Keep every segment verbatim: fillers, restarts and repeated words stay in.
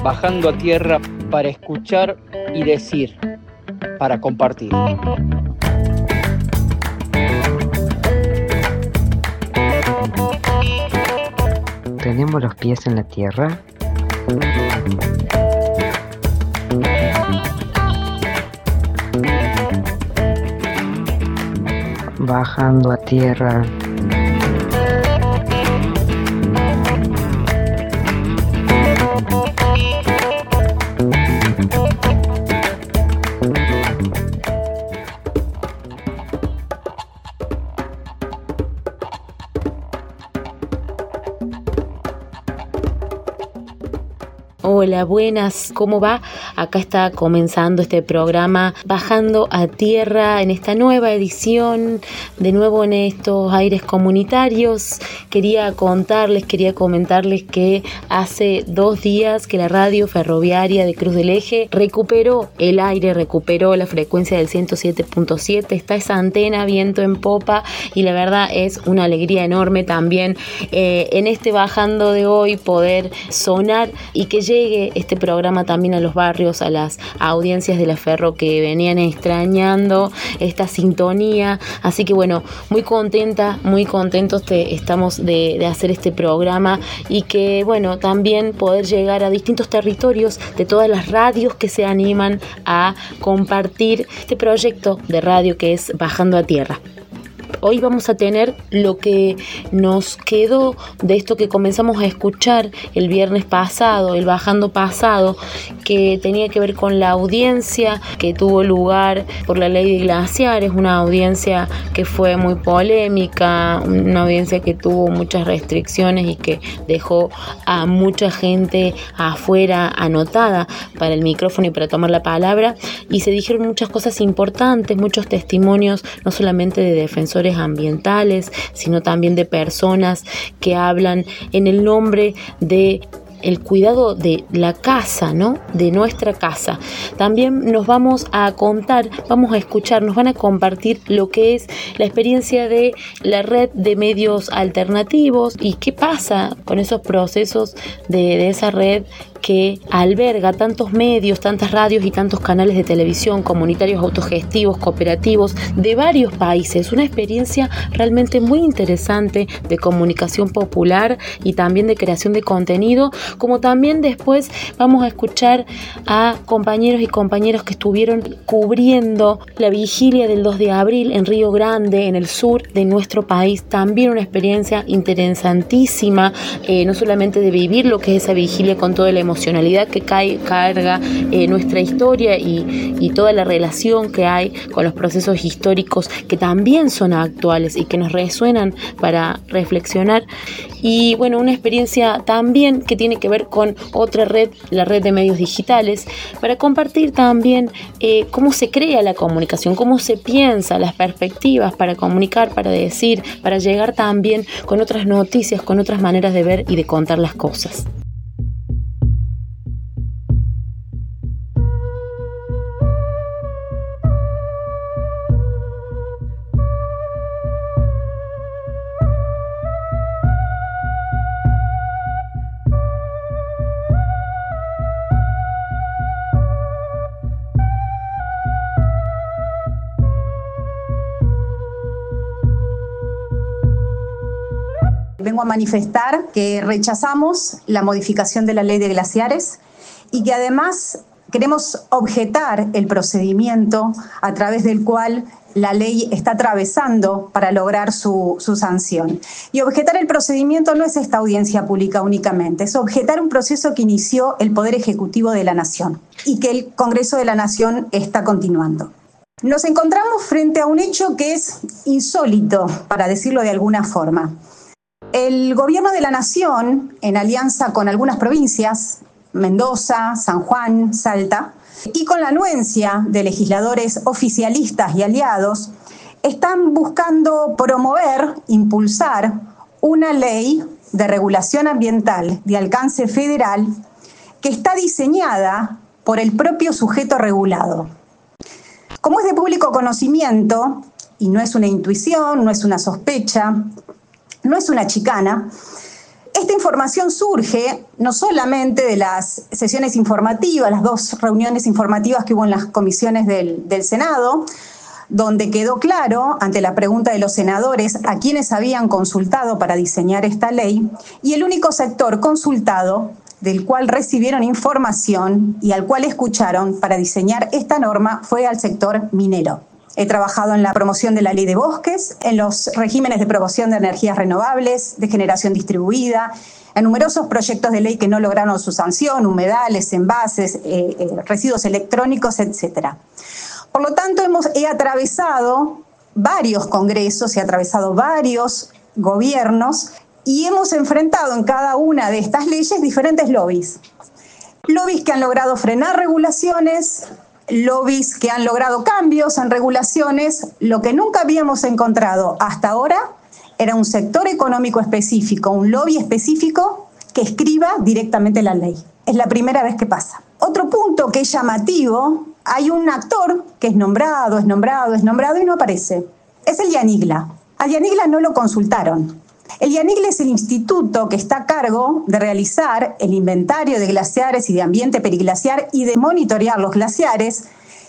bajando a tierra para escuchar y decir, para compartir. ¿Tenemos los pies en la tierra? Bajando a tierra. Hola, buenas, ¿cómo va? Acá está comenzando este programa Bajando a Tierra en esta nueva edición, de nuevo en estos aires comunitarios. Quería contarles, quería comentarles que hace dos días que la radio ferroviaria de Cruz del Eje recuperó el aire, recuperó la frecuencia del ciento siete punto siete, está esa antena viento en popa y la verdad es una alegría enorme también eh, en este Bajando de hoy poder sonar y que llegue este programa también a los barrios, a las audiencias de la Ferro que venían extrañando esta sintonía. Así que bueno, muy contenta, muy contentos te, estamos de, de hacer este programa y que bueno, también poder llegar a distintos territorios de todas las radios que se animan a compartir este proyecto de radio que es Bajando a Tierra. Hoy vamos a tener lo que nos quedó de esto que comenzamos a escuchar el viernes pasado, el Bajando pasado, que tenía que ver con la audiencia que tuvo lugar por la ley de glaciares, una audiencia que fue muy polémica, una audiencia que tuvo muchas restricciones y que dejó a mucha gente afuera anotada para el micrófono y para tomar la palabra, y se dijeron muchas cosas importantes, muchos testimonios, no solamente de defensores ambientales, sino también de personas que hablan en el nombre de el cuidado de la casa, ¿no? De nuestra casa. También nos vamos a contar, vamos a escuchar, nos van a compartir lo que es la experiencia de la red de medios alternativos y qué pasa con esos procesos de, de esa red que alberga tantos medios, tantas radios y tantos canales de televisión comunitarios, autogestivos, cooperativos de varios países. Una experiencia realmente muy interesante de comunicación popular y también de creación de contenido, como también después vamos a escuchar a compañeros y compañeras que estuvieron cubriendo la vigilia del dos de abril en Río Grande, en el sur de nuestro país. También una experiencia interesantísima, eh, no solamente de vivir lo que es esa vigilia con toda la emocionalidad que cae, carga eh, nuestra historia y, y toda la relación que hay con los procesos históricos que también son actuales y que nos resuenan para reflexionar. Y bueno, una experiencia también que tiene que ver con otra red, la red de medios digitales, para compartir también eh, cómo se crea la comunicación, cómo se piensa, las perspectivas para comunicar, para decir, para llegar también con otras noticias, con otras maneras de ver y de contar las cosas. Vengo a manifestar que rechazamos la modificación de la ley de glaciares y que además queremos objetar el procedimiento a través del cual la ley está atravesando para lograr su, su sanción. Y objetar el procedimiento no es esta audiencia pública únicamente, es objetar un proceso que inició el Poder Ejecutivo de la Nación y que el Congreso de la Nación está continuando. Nos encontramos frente a un hecho que es insólito, para decirlo de alguna forma. El Gobierno de la Nación, en alianza con algunas provincias, Mendoza, San Juan, Salta, y con la anuencia de legisladores oficialistas y aliados, están buscando promover, impulsar una ley de regulación ambiental de alcance federal que está diseñada por el propio sujeto regulado. Como es de público conocimiento, y no es una intuición, no es una sospecha, no es una chicana, Esta información surge no solamente de las sesiones informativas, las dos reuniones informativas que hubo en las comisiones del, del Senado, donde quedó claro, ante la pregunta de los senadores, a quienes habían consultado para diseñar esta ley, y el único sector consultado del cual recibieron información y al cual escucharon para diseñar esta norma fue al sector minero. He trabajado en la promoción de la ley de bosques, en los regímenes de promoción de energías renovables, de generación distribuida, en numerosos proyectos de ley que no lograron su sanción, humedales, envases, eh, eh, residuos electrónicos, etcétera. Por lo tanto, hemos, he atravesado varios congresos, he atravesado varios gobiernos y hemos enfrentado en cada una de estas leyes diferentes lobbies. Lobbies que han logrado frenar regulaciones, lobbies que han logrado cambios en regulaciones. Lo que nunca habíamos encontrado hasta ahora era un sector económico específico, un lobby específico que escriba directamente la ley. Es la primera vez que pasa. Otro punto que es llamativo, hay un actor que es nombrado, es nombrado, es nombrado y no aparece. Es el IANIGLA. Al IANIGLA no lo consultaron. El IANIGLA es el instituto que está a cargo de realizar el inventario de glaciares y de ambiente periglaciar y de monitorear los glaciares.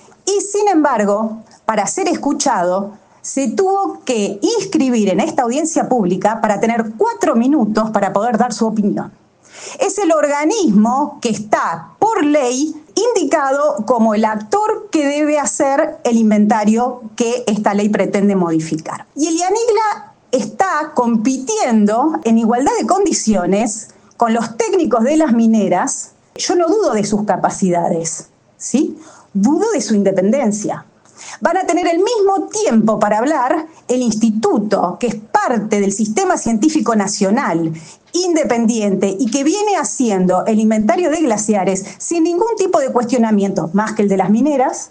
Y sin embargo, para ser escuchado, se tuvo que inscribir en esta audiencia pública para tener cuatro minutos para poder dar su opinión. Es el organismo que está por ley indicado como el actor que debe hacer el inventario que esta ley pretende modificar. Y el IANIGLA está compitiendo en igualdad de condiciones con los técnicos de las mineras. Yo no dudo de sus capacidades, ¿sí? Dudo de su independencia. Van a tener el mismo tiempo para hablar el instituto, que es parte del sistema científico nacional, independiente y que viene haciendo el inventario de glaciares sin ningún tipo de cuestionamiento, más que el de las mineras,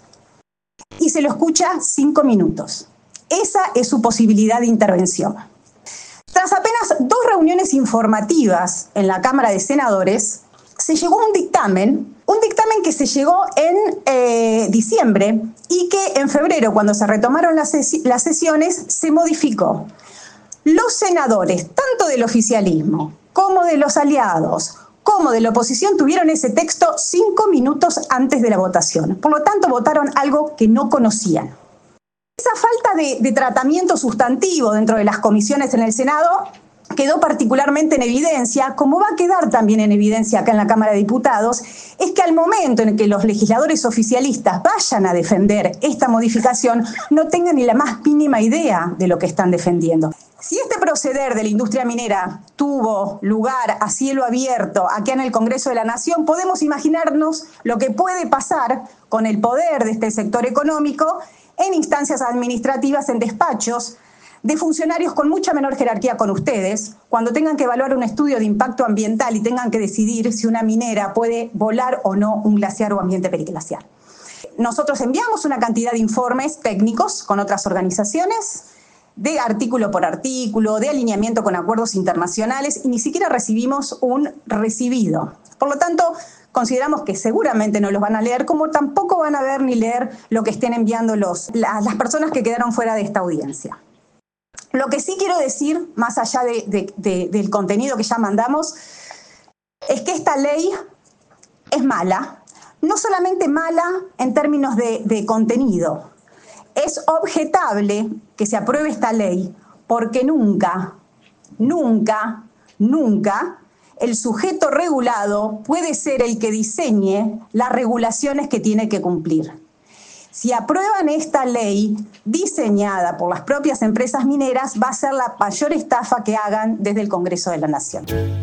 y se lo escucha cinco minutos. Esa es su posibilidad de intervención. Tras apenas dos reuniones informativas en la Cámara de Senadores, se llegó a un dictamen, un dictamen que se llegó en eh, diciembre y que en febrero, cuando se retomaron las, ses- las sesiones, se modificó. Los senadores, tanto del oficialismo como de los aliados, como de la oposición, tuvieron ese texto cinco minutos antes de la votación. Por lo tanto, votaron algo que no conocían. Esa falta de, de tratamiento sustantivo dentro de las comisiones en el Senado quedó particularmente en evidencia, como va a quedar también en evidencia acá en la Cámara de Diputados, es que al momento en que los legisladores oficialistas vayan a defender esta modificación, no tengan ni la más mínima idea de lo que están defendiendo. Si este proceder de la industria minera tuvo lugar a cielo abierto aquí en el Congreso de la Nación, podemos imaginarnos lo que puede pasar con el poder de este sector económico en instancias administrativas, en despachos de funcionarios con mucha menor jerarquía con ustedes, cuando tengan que evaluar un estudio de impacto ambiental y tengan que decidir si una minera puede volar o no un glaciar o ambiente periglaciar. Nosotros enviamos una cantidad de informes técnicos con otras organizaciones, de artículo por artículo, de alineamiento con acuerdos internacionales, y ni siquiera recibimos un recibido. Por lo tanto, consideramos que seguramente no los van a leer, como tampoco van a ver ni leer lo que estén enviando los, la, las personas que quedaron fuera de esta audiencia. Lo que sí quiero decir, más allá de, de, de, del contenido que ya mandamos, es que esta ley es mala. No solamente mala en términos de, de contenido. Es objetable que se apruebe esta ley porque nunca, nunca, nunca el sujeto regulado puede ser el que diseñe las regulaciones que tiene que cumplir. Si aprueban esta ley diseñada por las propias empresas mineras, va a ser la mayor estafa que hagan desde el Congreso de la Nación.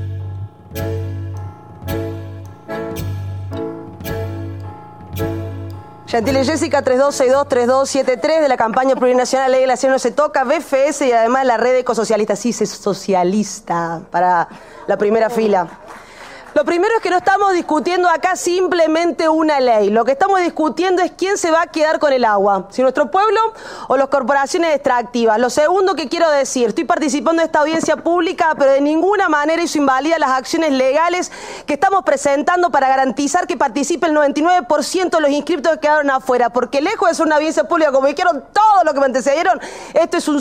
Gentile Jessica, tres dos seis dos tres dos siete tres de la campaña plurinacional Ley de Glaciar No Se Toca, B F S y además la red ecosocialista. Sí, es socialista para la primera fila. Lo primero es que no estamos discutiendo acá simplemente una ley. Lo que estamos discutiendo es quién se va a quedar con el agua, si nuestro pueblo o las corporaciones extractivas. Lo segundo que quiero decir, estoy participando en esta audiencia pública, pero de ninguna manera eso invalida las acciones legales que estamos presentando para garantizar que participe el noventa y nueve por ciento de los inscriptos que quedaron afuera, porque lejos de ser una audiencia pública, como dijeron todos los que me antecedieron, esto es un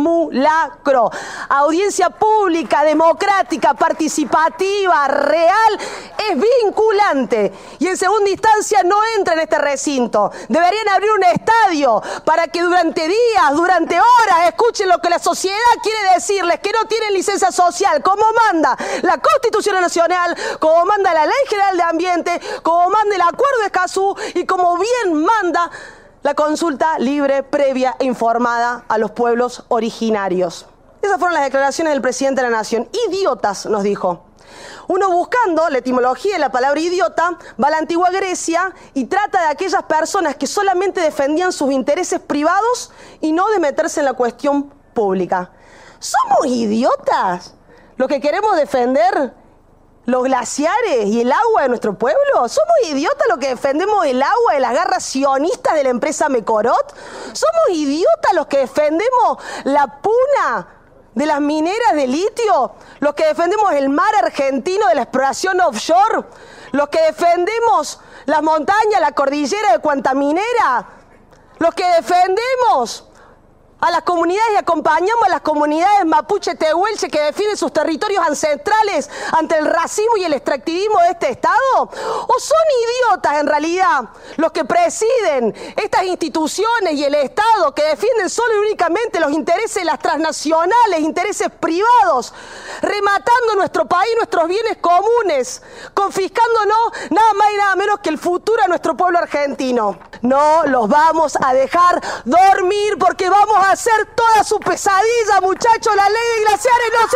simulacro. Audiencia pública, democrática, participativa, real, es vinculante y en segunda instancia no entra en este recinto. Deberían abrir un estadio para que durante días, durante horas, escuchen lo que la sociedad quiere decirles, que no tienen licencia social, como manda la Constitución Nacional, como manda la Ley General de Ambiente, como manda el Acuerdo de Escazú y como bien manda la consulta libre, previa e informada a los pueblos originarios. Esas fueron las declaraciones del presidente de la Nación. Idiotas, nos dijo. Uno buscando la etimología de la palabra idiota va a la antigua Grecia y trata de aquellas personas que solamente defendían sus intereses privados y no de meterse en la cuestión pública. ¿Somos idiotas los que queremos defender los glaciares y el agua de nuestro pueblo? ¿Somos idiotas los que defendemos el agua de las garras sionistas de la empresa Mecorot? ¿Somos idiotas los que defendemos la puna de las mineras de litio? ¿Los que defendemos el mar argentino de la exploración offshore? ¿Los que defendemos las montañas, la cordillera de Cuantaminera? ¿Los que defendemos a las comunidades y acompañamos a las comunidades mapuche tehuelche que defienden sus territorios ancestrales ante el racismo y el extractivismo de este Estado? ¿O son idiotas en realidad los que presiden estas instituciones y el Estado que defienden solo y únicamente los intereses de las transnacionales, intereses privados, rematando nuestro país, nuestros bienes comunes, confiscándonos nada más y nada menos que el futuro de nuestro pueblo argentino? No los vamos a dejar dormir porque vamos a hacer toda su pesadilla, muchachos. La ley de glaciares no se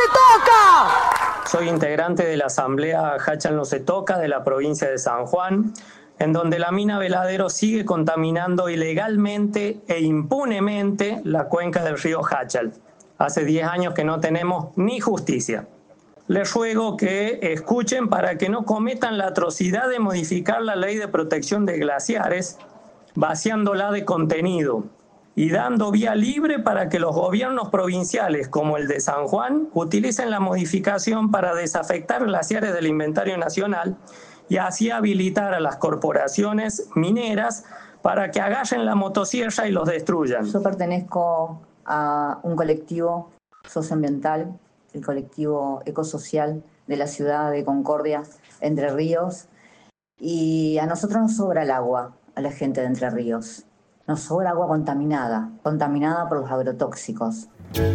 toca. Soy integrante de la Asamblea Hachal No Se Toca de la provincia de San Juan, en donde la mina Veladero sigue contaminando ilegalmente e impunemente la cuenca del río Hachal. Hace diez años que no tenemos ni justicia. Les ruego que escuchen para que no cometan la atrocidad de modificar la ley de protección de glaciares, vaciándola de contenido y dando vía libre para que los gobiernos provinciales, como el de San Juan, utilicen la modificación para desafectar glaciares del inventario nacional y así habilitar a las corporaciones mineras para que agarren la motosierra y los destruyan. Yo pertenezco a un colectivo socioambiental, el colectivo ecosocial de la ciudad de Concordia, Entre Ríos, y a nosotros nos sobra el agua, a la gente de Entre Ríos. Nos sobra agua contaminada, contaminada por los agrotóxicos.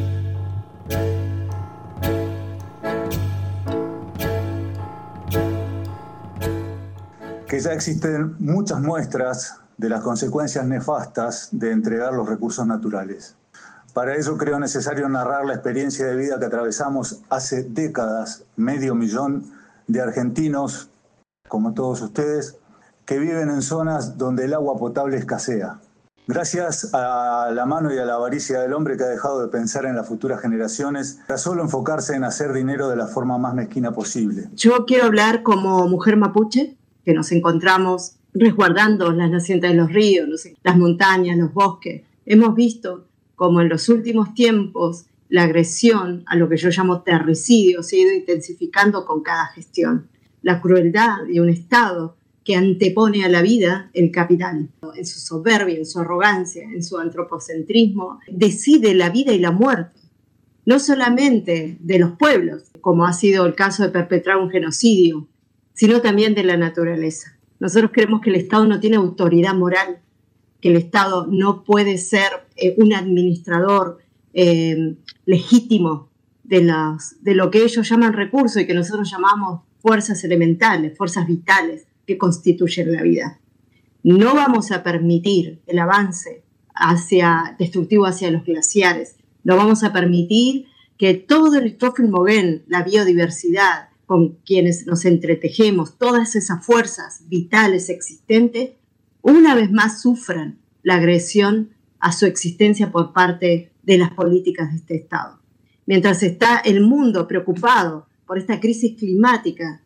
Que ya existen muchas muestras de las consecuencias nefastas de entregar los recursos naturales. Para ello creo necesario narrar la experiencia de vida que atravesamos hace décadas, medio millón de argentinos, como todos ustedes, que viven en zonas donde el agua potable escasea. Gracias a la mano y a la avaricia del hombre que ha dejado de pensar en las futuras generaciones, para solo enfocarse en hacer dinero de la forma más mezquina posible. Yo quiero hablar como mujer mapuche, que nos encontramos resguardando las nacientes de los ríos, las montañas, los bosques. Hemos visto como en los últimos tiempos la agresión a lo que yo llamo terricidio se ha ido intensificando con cada gestión. La crueldad de un Estado que antepone a la vida el capital. En su soberbia, en su arrogancia, en su antropocentrismo, decide la vida y la muerte, no solamente de los pueblos, como ha sido el caso de perpetrar un genocidio, sino también de la naturaleza. Nosotros creemos que el Estado no tiene autoridad moral, que el Estado no puede ser eh, un administrador eh, legítimo de, las, de lo que ellos llaman recursos y que nosotros llamamos fuerzas elementales, fuerzas vitales, que constituyen la vida. No vamos a permitir el avance hacia, destructivo hacia los glaciares. No vamos a permitir que todo el Trófimo-Moguén, la biodiversidad con quienes nos entretejemos, todas esas fuerzas vitales existentes, una vez más sufran la agresión a su existencia por parte de las políticas de este Estado. Mientras está el mundo preocupado por esta crisis climática,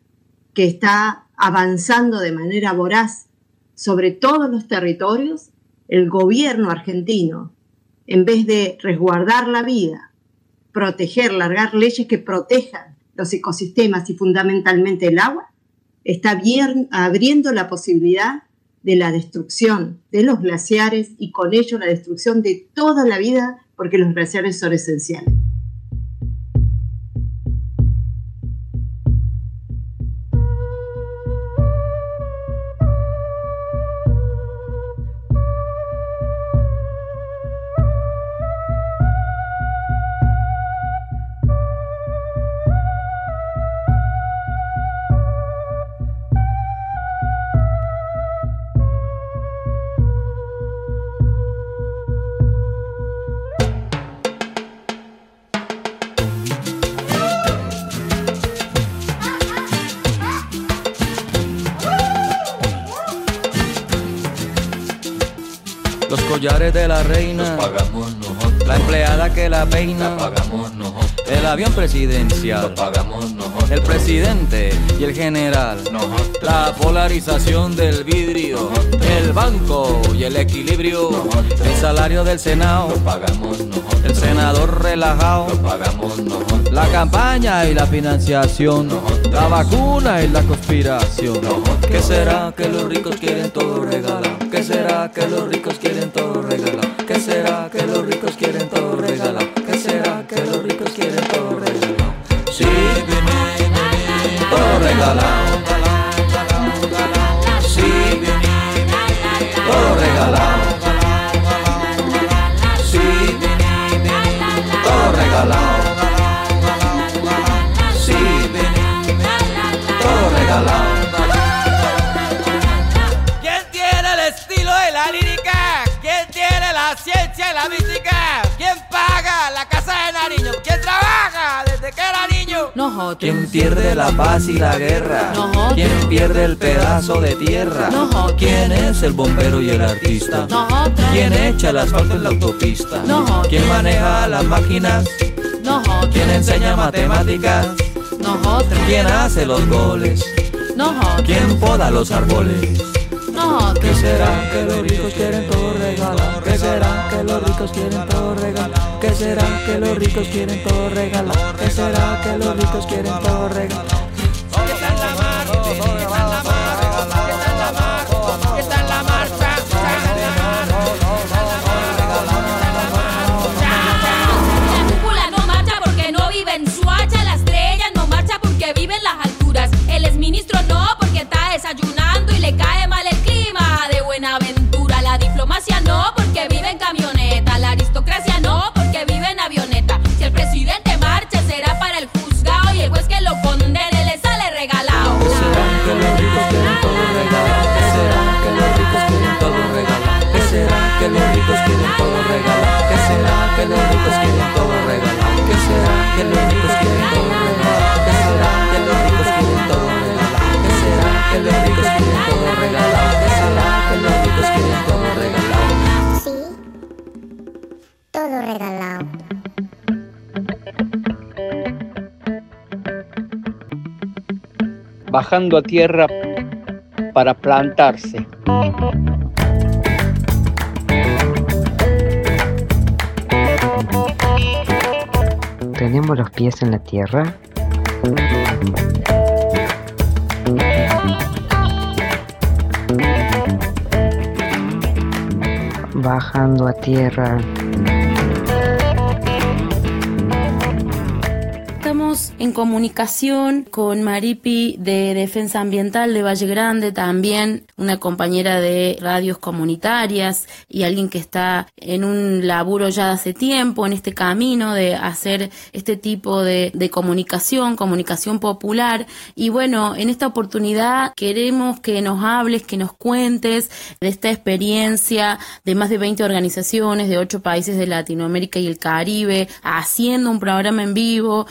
que está avanzando de manera voraz sobre todos los territorios, el gobierno argentino, en vez de resguardar la vida, proteger, largar leyes que protejan los ecosistemas y fundamentalmente el agua, está bien, abriendo la posibilidad de la destrucción de los glaciares y con ello la destrucción de toda la vida, porque los glaciares son esenciales. Los collares de la reina los pagamos nosotros. La empleada que la peina la pagamos nosotros. El avión presidencial lo pagamos nosotros. El presidente y el general nosotros. La polarización del vidrio nosotros. El banco y el equilibrio nosotros. El salario del Senado lo pagamos nosotros. El senador relajado lo pagamos nosotros. La campaña y la financiación nosotros. La vacuna y la conspiración nosotros. ¿Qué será que los ricos quieren todo regalar? ¿Qué será que los ricos quieren todo regalar? ¿Qué será que los ricos quieren todo regalar? ¿Qué será que los ricos quieren todo regalar? Sí, viene, todo regalado. Sí, viene, todo regalado. Sí, viene, todo regalado. Sí, viene, todo regalado. ¿Quién tiene el estilo de la lírica? ¿Quién tiene la ciencia y la mística? ¿Quién paga la casa de Nariño? ¿Quién trabaja desde que era niño? Nosotros. ¿Quién pierde la paz y la guerra? Nosotros. ¿Quién pierde el pedazo de tierra? Nosotros. ¿Quién es el bombero y el artista? Nosotros. ¿Quién echa el asfalto en la autopista? Nosotros. ¿Quién maneja las máquinas? Nosotros. ¿Quién enseña matemáticas? Nosotros. ¿Quién hace los goles? Nosotros. ¿Quién poda los árboles? Nosotros. ¿Qué será que los ricos quieren todo regalar? ¿Qué será que los ricos quieren todo regalar? ¿Qué será que los ricos quieren todo regalar? ¿Qué será que los ricos quieren todo regalar? ¿Qué tal la marcha? ¿Qué tal la marcha? ¿Qué tal la marcha? ¿Qué tal la marcha? La cúpula no marcha porque no vive en Suacha. La estrella no marcha porque vive en las alturas. El exministro no porque está desayunando y le cae mal el clima de Buenaventura. La diplomacia no porque vive en camioneta. La aristocracia no porque vive en avioneta. Si el presidente marcha será para el juzgado y el juez que lo condene le sale regalado. ¿Qué será que los ricos quieren todo regalar? ¿Qué será que los ricos quieren todo regalar? ¿Qué será que los ricos quieren todo regalar? ¿Qué será que los ricos quieren todo regalar? ¿Qué será que los ricos quieren todo regalar? ¿Qué será que los ricos quieren todo regalar? ¿Qué será que los ricos quieren todo regalar? ¿Qué será que los ricos quieren todo regalar? Sí, todo regalado. Bajando a tierra para plantarse. ¿Tenemos los pies en la tierra? Bajando a tierra. Estamos en comunicación con Maripi de Defensa Ambiental de Valle Grande, también una compañera de radios comunitarias y alguien que está en un laburo ya de hace tiempo en este camino de hacer este tipo de, de comunicación, comunicación popular. Y bueno, en esta oportunidad queremos que nos hables, que nos cuentes de esta experiencia de más de veinte organizaciones de ocho países de Latinoamérica y el Caribe, haciendo un programa en vivo, compartiendo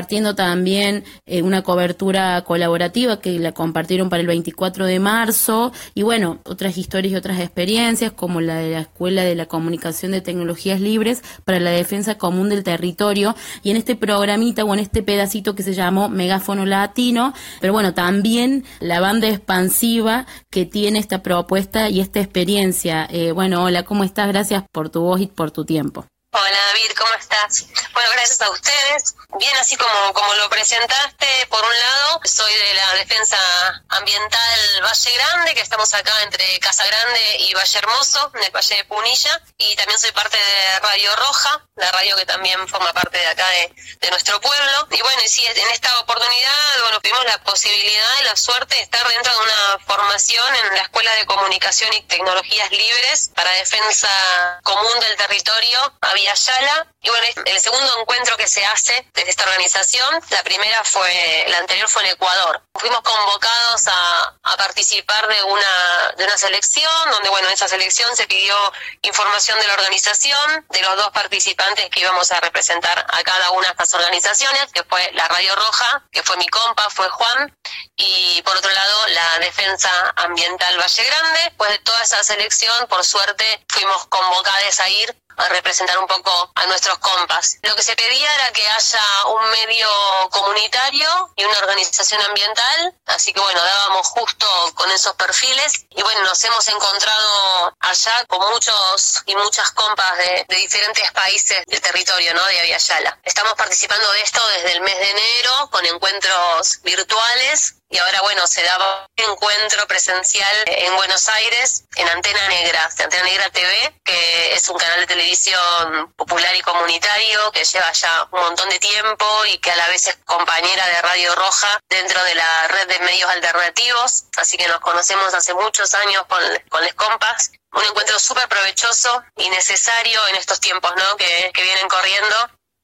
compartiendo también eh, una cobertura colaborativa que la compartieron para el veinticuatro de marzo, y bueno, otras historias y otras experiencias, como la de la Escuela de la Comunicación de Tecnologías Libres para la Defensa Común del Territorio, y en este programita o en este pedacito que se llamó Megáfono Latino, pero bueno, también la banda expansiva que tiene esta propuesta y esta experiencia. Eh, bueno, hola, ¿cómo estás? Gracias por tu voz y por tu tiempo. Hola David, ¿cómo estás? Bueno, gracias a ustedes. Bien, así como, como lo presentaste, por un lado, soy de la Defensa Ambiental Valle Grande, que estamos acá entre Casa Grande y Valle Hermoso, en el Valle de Punilla, y también soy parte de Radio Roja, la radio que también forma parte de acá de, de nuestro pueblo. Y bueno, y sí, en esta oportunidad, bueno, tuvimos la posibilidad y la suerte de estar dentro de una formación en la Escuela de Comunicación y Tecnologías Libres para Defensa Común del Territorio, Yala. Y bueno, el segundo encuentro que se hace desde esta organización, la primera fue, la anterior fue en Ecuador. Fuimos convocados a, a participar de una, de una selección, donde bueno, en esa selección se pidió información de la organización, de los dos participantes que íbamos a representar a cada una de estas organizaciones, que fue la Radio Roja, que fue mi compa, fue Juan, y por otro lado la Defensa Ambiental Valle Grande. Pues de toda esa selección, por suerte, fuimos convocados a ir a representar un poco a nuestros compas. Lo que se pedía era que haya un medio comunitario y una organización ambiental, así que bueno, dábamos justo con esos perfiles, y bueno, nos hemos encontrado allá con muchos y muchas compas de, de diferentes países del territorio, ¿no?, de Abiyala. Estamos participando de esto desde el mes de enero, con encuentros virtuales, y ahora, bueno, se daba un encuentro presencial en Buenos Aires, en Antena Negra, Antena Negra T V, que es un canal de televisión popular y comunitario que lleva ya un montón de tiempo y que a la vez es compañera de Radio Roja dentro de la red de medios alternativos. Así que nos conocemos hace muchos años con, con les compas. Un encuentro súper provechoso y necesario en estos tiempos, ¿no?, que, que vienen corriendo.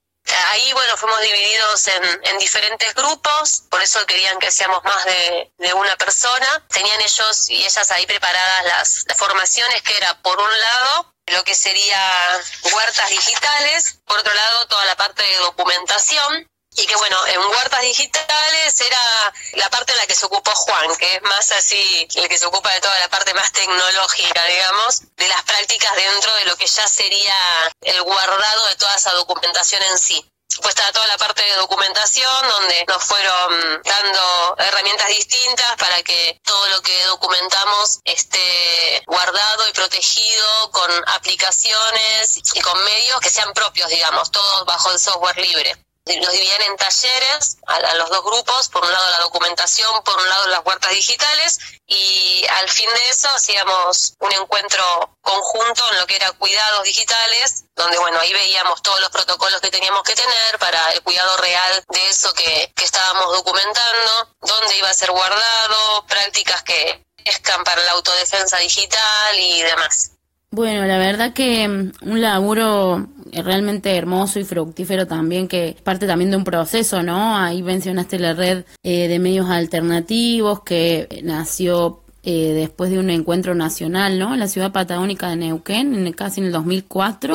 Ahí, bueno, fuimos divididos en, en diferentes grupos, por eso querían que seamos más de, de una persona. Tenían ellos y ellas ahí preparadas las, las formaciones, que era, por un lado, lo que sería huertas digitales, por otro lado, toda la parte de documentación. Y que bueno, en huertas digitales era la parte en la que se ocupó Juan, que es más así, el que se ocupa de toda la parte más tecnológica, digamos, de las prácticas dentro de lo que ya sería el guardado de toda esa documentación en sí. Pues estaba toda la parte de documentación, donde nos fueron dando herramientas distintas para que todo lo que documentamos esté guardado y protegido con aplicaciones y con medios que sean propios, digamos, todos bajo el software libre. Nos dividían en talleres a, a los dos grupos, por un lado la documentación, por un lado las huertas digitales, y al fin de eso hacíamos un encuentro conjunto en lo que era cuidados digitales, donde bueno, ahí veíamos todos los protocolos que teníamos que tener para el cuidado real de eso que, que estábamos documentando, dónde iba a ser guardado, prácticas que escan para la autodefensa digital y demás. Bueno, la verdad que un laburo realmente hermoso y fructífero también, que es parte también de un proceso, ¿no? Ahí mencionaste la red eh, de medios alternativos que nació eh, después de un encuentro nacional, ¿no? En la ciudad patagónica de Neuquén, en, casi en el dos mil cuatro.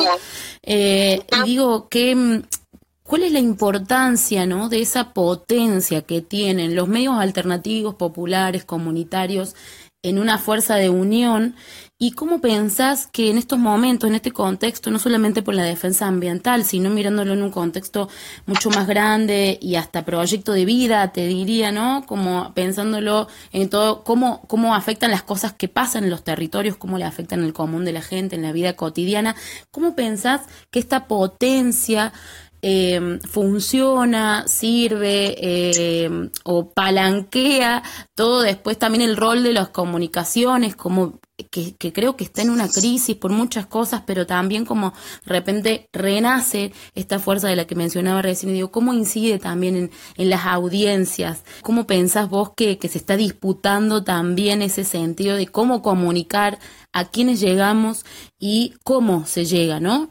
Eh, y digo que... ¿Cuál es la importancia, ¿no?, de esa potencia que tienen los medios alternativos, populares, comunitarios, en una fuerza de unión? ¿Y cómo pensás que en estos momentos, en este contexto, no solamente por la defensa ambiental, sino mirándolo en un contexto mucho más grande y hasta proyecto de vida, te diría, ¿no?, como pensándolo en todo, cómo, cómo afectan las cosas que pasan en los territorios, cómo le afectan al común de la gente, en la vida cotidiana? ¿Cómo pensás que esta potencia Eh, funciona, sirve eh, o palanquea todo después también el rol de las comunicaciones, como que, que creo que está en una crisis por muchas cosas, pero también como de repente renace esta fuerza de la que mencionaba recién? Y digo, ¿cómo incide también en, en las audiencias? ¿Cómo pensás vos que, que se está disputando también ese sentido de cómo comunicar, a quiénes llegamos y cómo se llega, ¿no?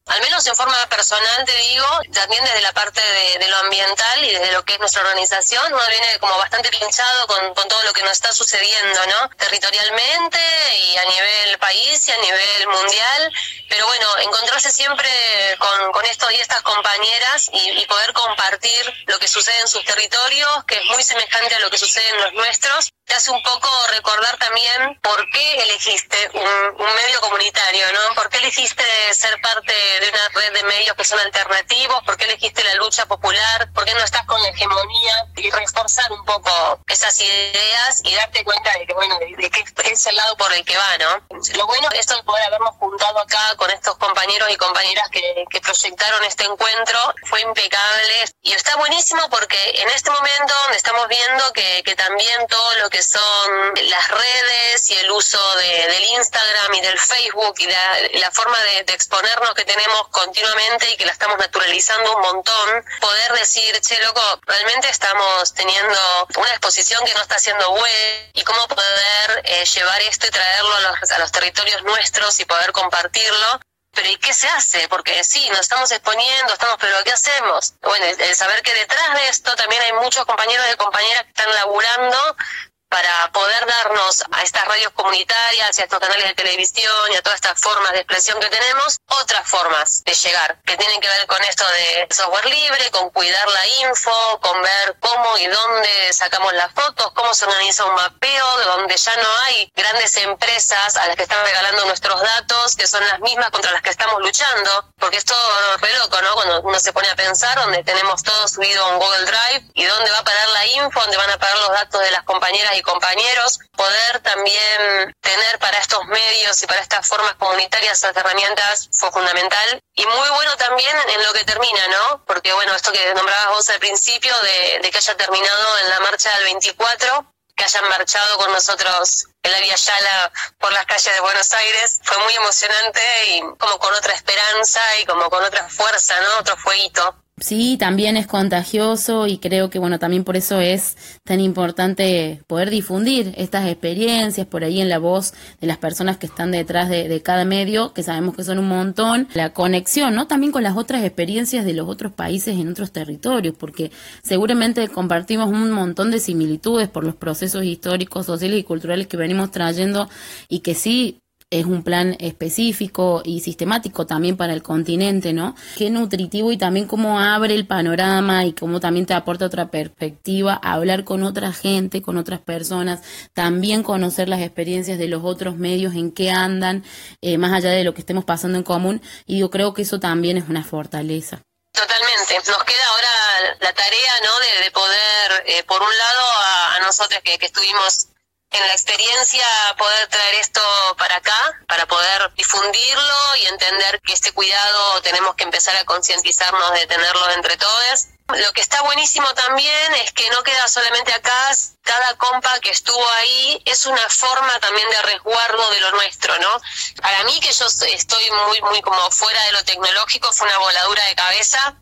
Al menos en forma personal, te digo, también desde la parte de, de lo ambiental y desde lo que es nuestra organización, uno viene como bastante pinchado con, con todo lo que nos está sucediendo, ¿no? Territorialmente y a nivel país y a nivel mundial, pero bueno, encontrarse siempre con, con estos y estas compañeras y, y poder compartir lo que sucede en sus territorios, que es muy semejante a lo que sucede en los nuestros, te hace un poco recordar también por qué elegiste un, un medio comunitario, ¿no? ¿Por qué elegiste ser parte de una red de medios que son alternativos? ¿Por qué elegiste la lucha popular? ¿Por qué no estás con la hegemonía? Y reforzar un poco esas ideas y darte cuenta de que, bueno, de, de que es el lado por el que va, ¿no? Lo bueno es esto de poder habernos juntado acá con estos compañeros y compañeras que, que proyectaron este encuentro, fue impecable y está buenísimo porque en este momento donde estamos viendo que, que también todo lo que son las redes y el uso de, del Instagram y del Facebook y la, la forma de, de exponernos que tenemos continuamente y que la estamos naturalizando un montón, poder decir, che, loco, realmente estamos teniendo una exposición que no está siendo buena y cómo poder eh, llevar esto y traerlo a los, a los territorios nuestros y poder compartirlo. Pero ¿y qué se hace? Porque sí, nos estamos exponiendo, estamos, pero ¿qué hacemos? Bueno, el, el saber que detrás de esto también hay muchos compañeros y compañeras que están laburando para poder darnos a estas radios comunitarias y a estos canales de televisión y a todas estas formas de expresión que tenemos, otras formas de llegar, que tienen que ver con esto de software libre, con cuidar la info, con ver cómo y dónde sacamos las fotos, cómo se organiza un mapeo, de donde ya no hay grandes empresas a las que están regalando nuestros datos, que son las mismas contra las que estamos luchando, porque es todo re loco, ¿no? Cuando uno se pone a pensar, donde tenemos todo subido en Google Drive, y dónde va a parar la info, dónde van a parar los datos de las compañeras y compañeros, poder también tener para estos medios y para estas formas comunitarias esas herramientas fue fundamental y muy bueno también en lo que termina, ¿no? Porque bueno, esto que nombrabas vos al principio de, de que haya terminado en la marcha del veinticuatro, que hayan marchado con nosotros en la Vía Yala por las calles de Buenos Aires, fue muy emocionante y como con otra esperanza y como con otra fuerza, ¿no? Otro fueguito. Sí, también es contagioso y creo que, bueno, también por eso es tan importante poder difundir estas experiencias por ahí en la voz de las personas que están detrás de, de cada medio, que sabemos que son un montón, la conexión, ¿no? También con las otras experiencias de los otros países en otros territorios, porque seguramente compartimos un montón de similitudes por los procesos históricos, sociales y culturales que venimos trayendo y que sí es un plan específico y sistemático también para el continente, ¿no? Qué nutritivo y también cómo abre el panorama y cómo también te aporta otra perspectiva, hablar con otra gente, con otras personas, también conocer las experiencias de los otros medios, en qué andan, eh, más allá de lo que estemos pasando en común, y yo creo que eso también es una fortaleza. Totalmente. Nos queda ahora la tarea, ¿no? De, de poder, eh, por un lado, a, a nosotros que, que estuvimos en la experiencia, poder traer esto para acá, para poder difundirlo y entender que este cuidado tenemos que empezar a concientizarnos de tenerlo entre todos. Lo que está buenísimo también es que no queda solamente acá, cada compa que estuvo ahí es una forma también de resguardo de lo nuestro, ¿no? Para mí, que yo estoy muy, muy como fuera de lo tecnológico, fue una voladura de cabeza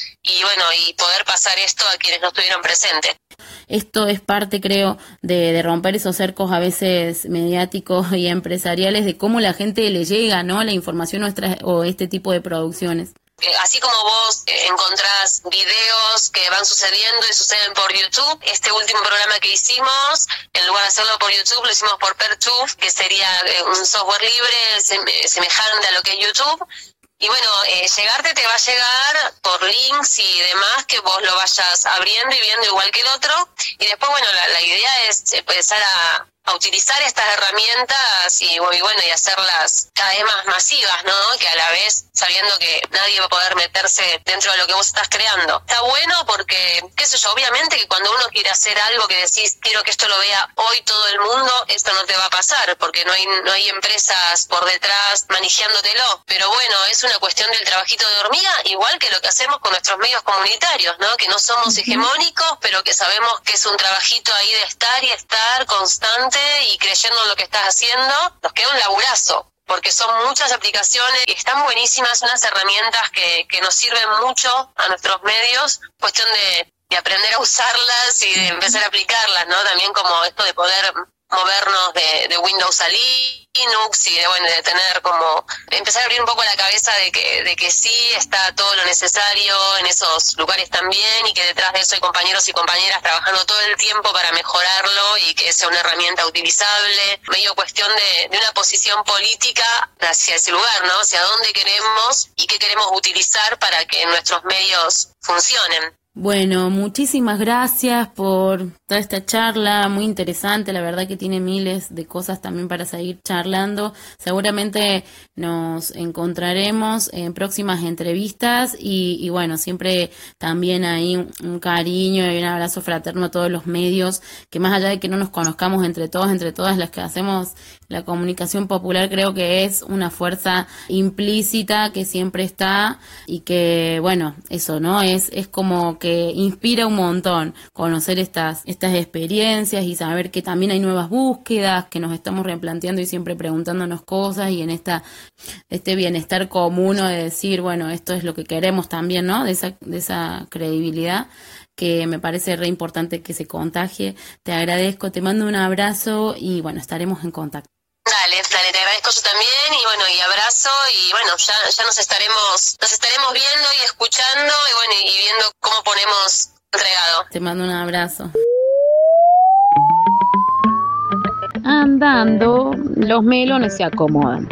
y bueno, y poder pasar esto a quienes no estuvieron presentes. Esto es parte, creo, de, de romper esos cercos a veces mediáticos y empresariales de cómo la gente le llega, ¿no? La información nuestra, o este tipo de producciones. Así como vos eh, encontrás videos que van sucediendo y suceden por YouTube, este último programa que hicimos, en lugar de hacerlo por YouTube, lo hicimos por Peertube, que sería eh, un software libre sem- semejante a lo que es YouTube. Y bueno, eh, llegarte te va a llegar por links y demás, que vos lo vayas abriendo y viendo igual que el otro. Y después, bueno, la, la idea es empezar a, a utilizar estas herramientas y, y bueno, y hacerlas cada vez más masivas, ¿no? Que a la vez, sabiendo que nadie va a poder meterse dentro de lo que vos estás creando. Está bueno porque, qué sé yo, obviamente que cuando uno quiere hacer algo que decís, quiero que esto lo vea hoy todo el mundo, esto no te va a pasar, porque no hay, no hay empresas por detrás manejándotello. Pero bueno, es una cuestión del trabajito de hormiga, igual que lo que hacemos con nuestros medios comunitarios, ¿no? Que no somos uh-huh. hegemónicos, pero que sabemos que es un trabajito ahí de estar y estar constante y creyendo en lo que estás haciendo. Nos queda un laburazo, porque son muchas aplicaciones y están buenísimas, unas herramientas que, que nos sirven mucho a nuestros medios, cuestión de, de aprender a usarlas y de empezar a aplicarlas, ¿no? También como esto de poder movernos de, de Windows a Linux y de, bueno, de tener como, empezar a abrir un poco la cabeza de que, de que sí está todo lo necesario en esos lugares también y que detrás de eso hay compañeros y compañeras trabajando todo el tiempo para mejorarlo y que sea una herramienta utilizable, medio cuestión de, de una posición política hacia ese lugar, ¿no? Hacia dónde queremos y qué queremos utilizar para que nuestros medios funcionen. Bueno, muchísimas gracias por toda esta charla, muy interesante, la verdad que tiene miles de cosas también para seguir charlando. Seguramente nos encontraremos en próximas entrevistas y, y bueno, siempre también hay un, un cariño y un abrazo fraterno a todos los medios, que más allá de que no nos conozcamos entre todos, entre todas las que hacemos la comunicación popular, creo que es una fuerza implícita que siempre está y que, bueno, eso, ¿no? Es, es como que que inspira un montón conocer estas, estas experiencias y saber que también hay nuevas búsquedas, que nos estamos replanteando y siempre preguntándonos cosas y en esta este bienestar común de decir, bueno, esto es lo que queremos también, ¿no? De esa, de esa credibilidad que me parece re importante que se contagie. Te agradezco, te mando un abrazo y bueno, estaremos en contacto. Dale, dale, te agradezco yo también y bueno, y abrazo y bueno, ya, ya nos estaremos, nos estaremos viendo y escuchando y bueno, y viendo cómo ponemos el regado. Te mando un abrazo. Andando, los melones se acomodan.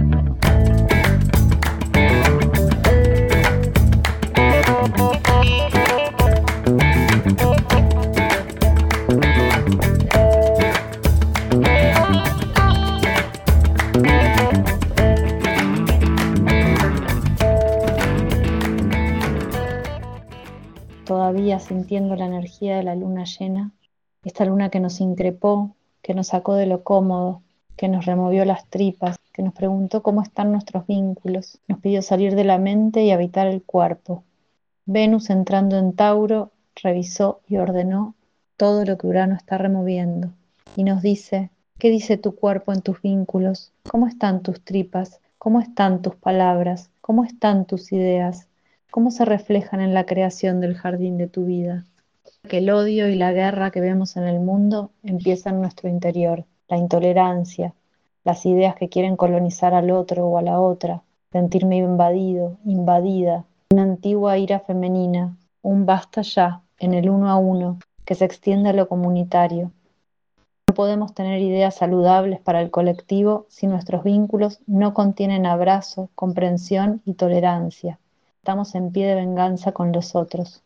Todavía sintiendo la energía de la luna llena, esta luna que nos increpó, que nos sacó de lo cómodo, que nos removió las tripas, que nos preguntó cómo están nuestros vínculos, nos pidió salir de la mente y habitar el cuerpo. Venus, entrando en Tauro, revisó y ordenó todo lo que Urano está removiendo y nos dice: ¿qué dice tu cuerpo en tus vínculos? ¿Cómo están tus tripas? ¿Cómo están tus palabras? ¿Cómo están tus ideas? ¿Cómo se reflejan en la creación del jardín de tu vida? Que el odio y la guerra que vemos en el mundo empiezan en nuestro interior. La intolerancia, las ideas que quieren colonizar al otro o a la otra, sentirme invadido, invadida, una antigua ira femenina, un basta ya en el uno a uno que se extiende a lo comunitario. No podemos tener ideas saludables para el colectivo si nuestros vínculos no contienen abrazo, comprensión y tolerancia. Estamos en pie de venganza con los otros.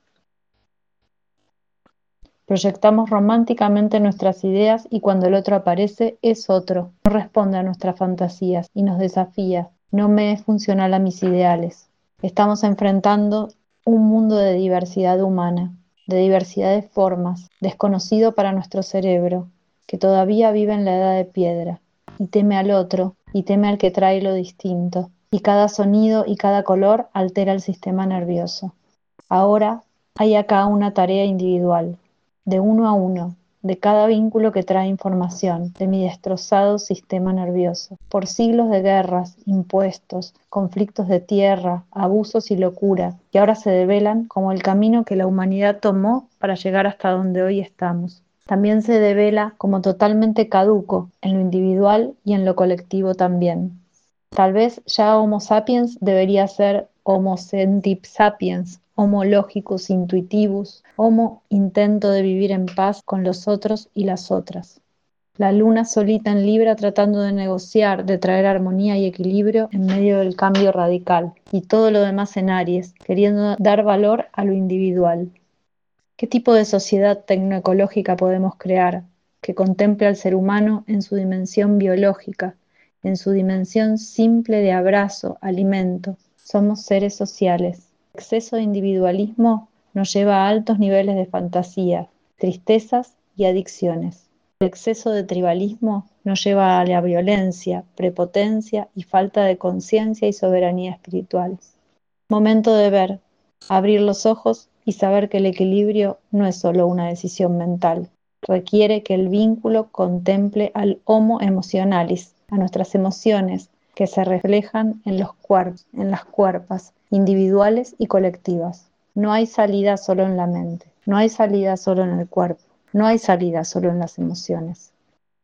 Proyectamos románticamente nuestras ideas y cuando el otro aparece es otro, no responde a nuestras fantasías y nos desafía, no me es funcional a mis ideales. Estamos enfrentando un mundo de diversidad humana, de diversidad de formas, desconocido para nuestro cerebro, que todavía vive en la edad de piedra, y teme al otro, y teme al que trae lo distinto. Y cada sonido y cada color altera el sistema nervioso. Ahora hay acá una tarea individual, de uno a uno, de cada vínculo que trae información, de mi destrozado sistema nervioso. Por siglos de guerras, impuestos, conflictos de tierra, abusos y locura, que ahora se develan como el camino que la humanidad tomó para llegar hasta donde hoy estamos. También se devela como totalmente caduco en lo individual y en lo colectivo también. Tal vez ya Homo sapiens debería ser Homo sentip sapiens, Homo logicus intuitivus, Homo intento de vivir en paz con los otros y las otras. La luna solita en Libra tratando de negociar, de traer armonía y equilibrio en medio del cambio radical, y todo lo demás en Aries, queriendo dar valor a lo individual. ¿Qué tipo de sociedad tecnoecológica podemos crear que contemple al ser humano en su dimensión biológica, en su dimensión simple de abrazo, alimento? Somos seres sociales. El exceso de individualismo nos lleva a altos niveles de fantasía, tristezas y adicciones. El exceso de tribalismo nos lleva a la violencia, prepotencia y falta de conciencia y soberanía espiritual. Momento de ver, abrir los ojos y saber que el equilibrio no es solo una decisión mental. Requiere que el vínculo contemple al homo emotionalis, a nuestras emociones que se reflejan en los cuerpos, en las cuerpas, individuales y colectivas. No hay salida solo en la mente, no hay salida solo en el cuerpo, no hay salida solo en las emociones.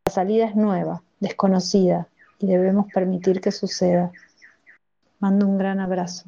La salida es nueva, desconocida, y debemos permitir que suceda. Mando un gran abrazo.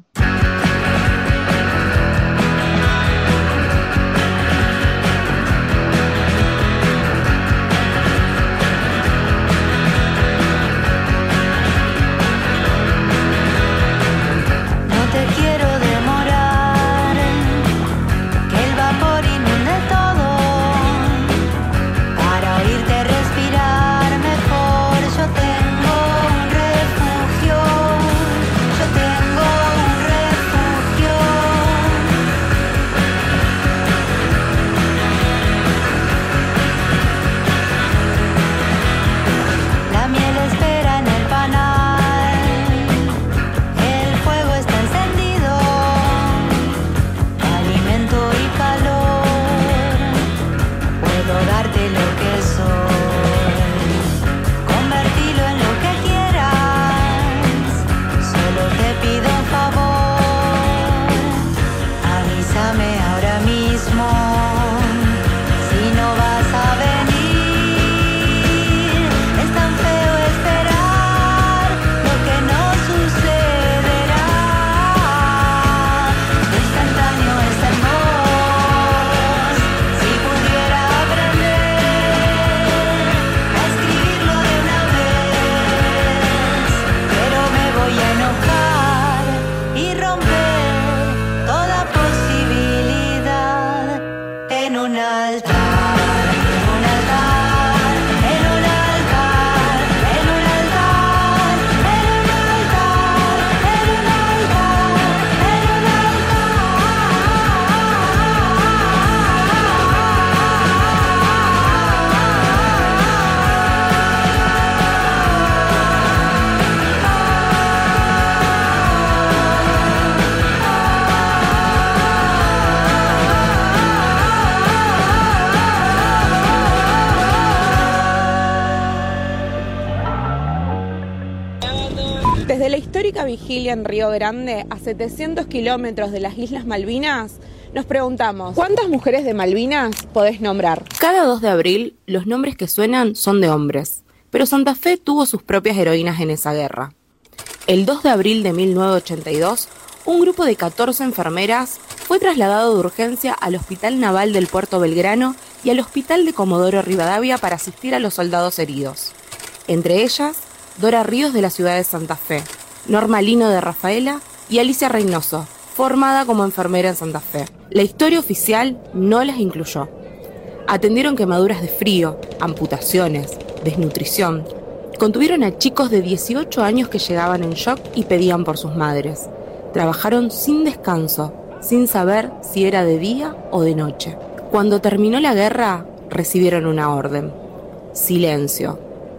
Desde la histórica vigilia en Río Grande, a setecientos kilómetros de las Islas Malvinas, nos preguntamos, ¿cuántas mujeres de Malvinas podés nombrar? Cada dos de abril, los nombres que suenan son de hombres, pero Santa Fe tuvo sus propias heroínas en esa guerra. El dos de abril de mil novecientos ochenta y dos, un grupo de catorce enfermeras fue trasladado de urgencia al Hospital Naval del Puerto Belgrano y al Hospital de Comodoro Rivadavia para asistir a los soldados heridos. Entre ellas, Dora Ríos de la ciudad de Santa Fe, Norma Lino de Rafaela y Alicia Reynoso, formada como enfermera en Santa Fe. La historia oficial no las incluyó. Atendieron quemaduras de frío, amputaciones, desnutrición. Contuvieron a chicos de dieciocho años que llegaban en shock y pedían por sus madres. Trabajaron sin descanso, sin saber si era de día o de noche. Cuando terminó la guerra, recibieron una orden: silencio.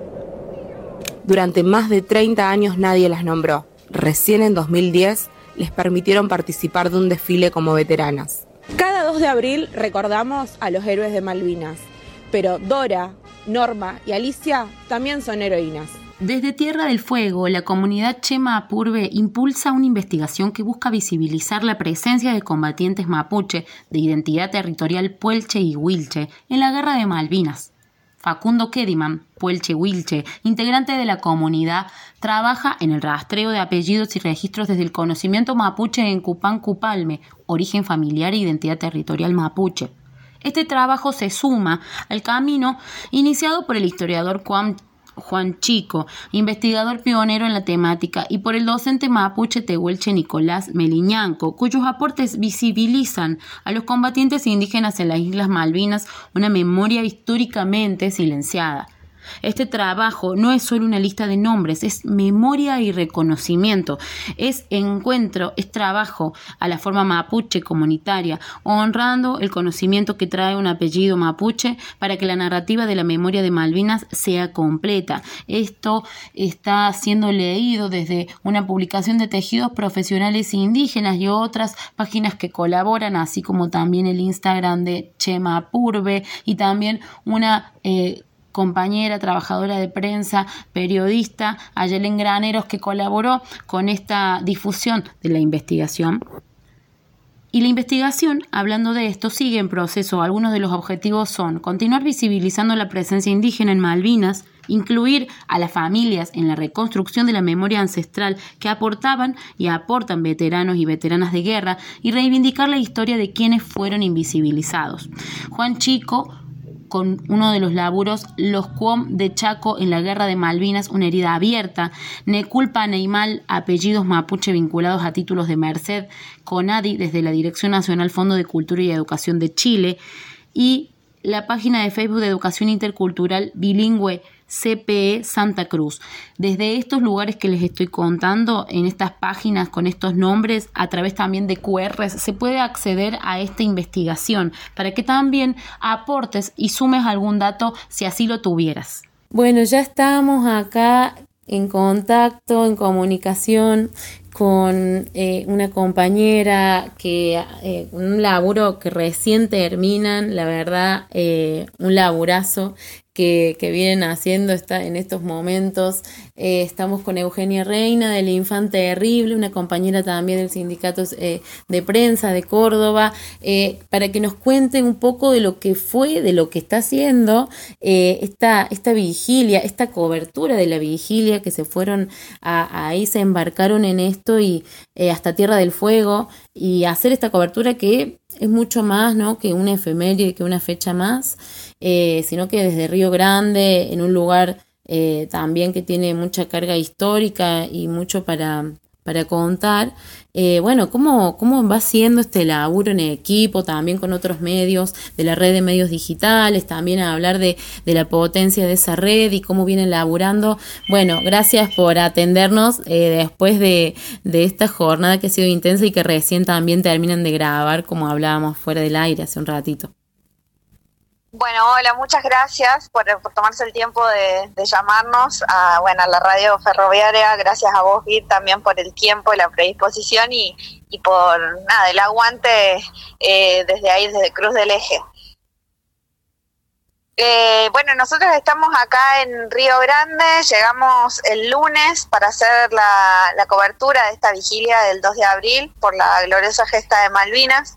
Durante más de treinta años nadie las nombró. Recién en dos mil diez les permitieron participar de un desfile como veteranas. Cada dos de abril recordamos a los héroes de Malvinas, pero Dora, Norma y Alicia también son heroínas. Desde Tierra del Fuego, la comunidad Chema Apurbe impulsa una investigación que busca visibilizar la presencia de combatientes mapuche de identidad territorial puelche y huilche en la Guerra de Malvinas. Facundo Kediman, puelche huilche, integrante de la comunidad, trabaja en el rastreo de apellidos y registros desde el conocimiento mapuche en Cupán Cupalme, origen familiar e identidad territorial mapuche. Este trabajo se suma al camino iniciado por el historiador Juan Juan Chico, investigador pionero en la temática, y por el docente mapuche tehuelche Nicolás Meliñanco, cuyos aportes visibilizan a los combatientes indígenas en las Islas Malvinas, una memoria históricamente silenciada. Este trabajo no es solo una lista de nombres, es memoria y reconocimiento, es encuentro, es trabajo a la forma mapuche comunitaria, honrando el conocimiento que trae un apellido mapuche para que la narrativa de la memoria de Malvinas sea completa. Esto está siendo leído desde una publicación de tejidos profesionales indígenas y otras páginas que colaboran, así como también el Instagram de Chema Apurbe y también una eh, compañera, trabajadora de prensa, periodista, Ayelen Graneros, que colaboró con esta difusión de la investigación. Y la investigación, hablando de esto, sigue en proceso. Algunos de los objetivos son continuar visibilizando la presencia indígena en Malvinas, incluir a las familias en la reconstrucción de la memoria ancestral que aportaban y aportan veteranos y veteranas de guerra y reivindicar la historia de quienes fueron invisibilizados. Juan Chico, con uno de los laburos, Los Cuom de Chaco en la Guerra de Malvinas, una herida abierta, Neculpa Neymal, apellidos mapuche vinculados a títulos de merced, CONADI desde la Dirección Nacional Fondo de Cultura y Educación de Chile, y la página de Facebook de Educación Intercultural Bilingüe C P E Santa Cruz. Desde estos lugares que les estoy contando, en estas páginas con estos nombres, a través también de cu erres, se puede acceder a esta investigación para que también aportes y sumes algún dato si así lo tuvieras. Bueno, ya estamos acá en contacto, en comunicación con eh, una compañera que eh, un laburo que recién terminan, la verdad, eh, un laburazo que, que vienen haciendo está en estos momentos. Eh, estamos con Eugenia Reina del Infante Terrible, una compañera también del Sindicato eh, de Prensa de Córdoba, eh, para que nos cuente un poco de lo que fue, de lo que está haciendo eh, esta, esta vigilia, esta cobertura de la vigilia, que se fueron a, ahí se embarcaron en esto y eh, hasta Tierra del Fuego, y hacer esta cobertura que es mucho más, ¿no?, que una efeméride, que una fecha más, eh, sino que desde Río Grande, en un lugar eh, también que tiene mucha carga histórica y mucho para, para contar. Eh, bueno, ¿cómo, cómo va siendo este laburo en equipo, también con otros medios, de la red de medios digitales, también a hablar de, de la potencia de esa red y cómo vienen laburando? Bueno, gracias por atendernos eh, después de, de esta jornada que ha sido intensa y que recién también terminan de grabar, como hablábamos fuera del aire hace un ratito. Bueno, hola, muchas gracias por, por tomarse el tiempo de, de llamarnos a, bueno, a la radio ferroviaria. Gracias a vos, Vir, también por el tiempo y la predisposición y, y por nada, el aguante eh, desde ahí, desde Cruz del Eje. Eh, bueno, nosotros estamos acá en Río Grande, llegamos el lunes para hacer la, la cobertura de esta vigilia del dos de abril por la gloriosa gesta de Malvinas.